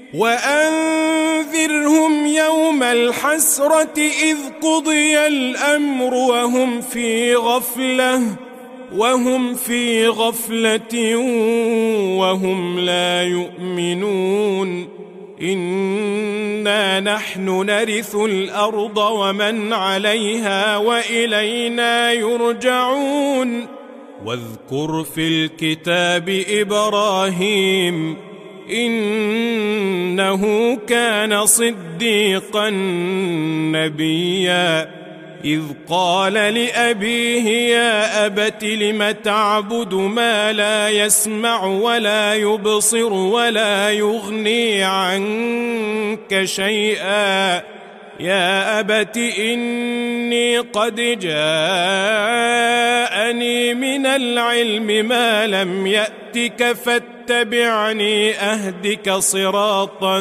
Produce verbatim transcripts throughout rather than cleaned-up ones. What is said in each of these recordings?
وأنذرهم يوم الحسرة إذ قضي الأمر وهم في غفلة وهم في غفلة وهم لا يؤمنون إنا نحن نرث الأرض ومن عليها وإلينا يرجعون واذكر في الكتاب إبراهيم إنه كان صديقا نبيا إذ قال لأبيه يا أبت لم تعبد ما لا يسمع ولا يبصر ولا يغني عنك شيئا يا أبت إني قد جاءني من العلم ما لم يأتك فاتبعني أهدك صراطا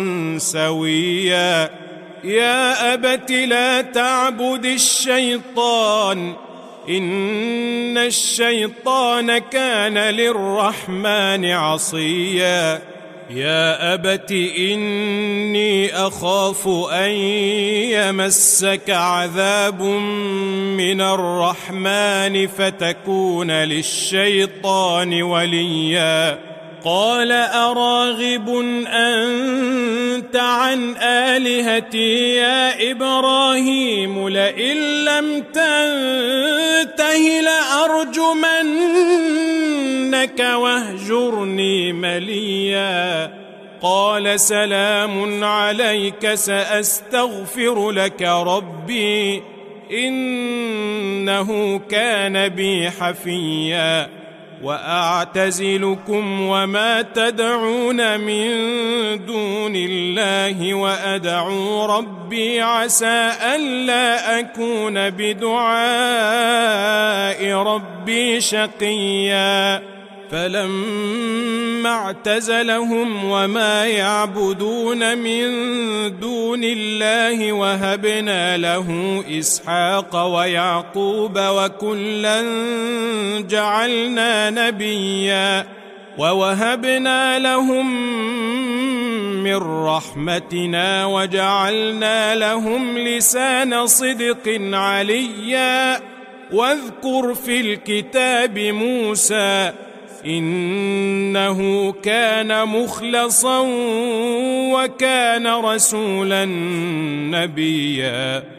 سويا يا أبت لا تعبد الشيطان إن الشيطان كان للرحمن عصيا يا أبت إني أخاف أن يمسك عذاب من الرحمن فتكون للشيطان وليا قال أراغب أنت عن آلهتي يا إبراهيم لئن لم تنته لأرجمنك واهجرني مليا قال سلام عليك سأستغفر لك ربي إنه كان بي حفيا وأعتزلكم وما تدعون من دون الله وأدعو ربي عسى ألا أكون بدعاء ربي شقيا فلما اعتزلهم وما يعبدون من دون الله وهبنا له إسحاق ويعقوب وكلا جعلنا نبيا ووهبنا لهم من رحمتنا وجعلنا لهم لسان صدق عليا واذكر في الكتاب موسى إنه كان مخلصا وكان رسولا نبيا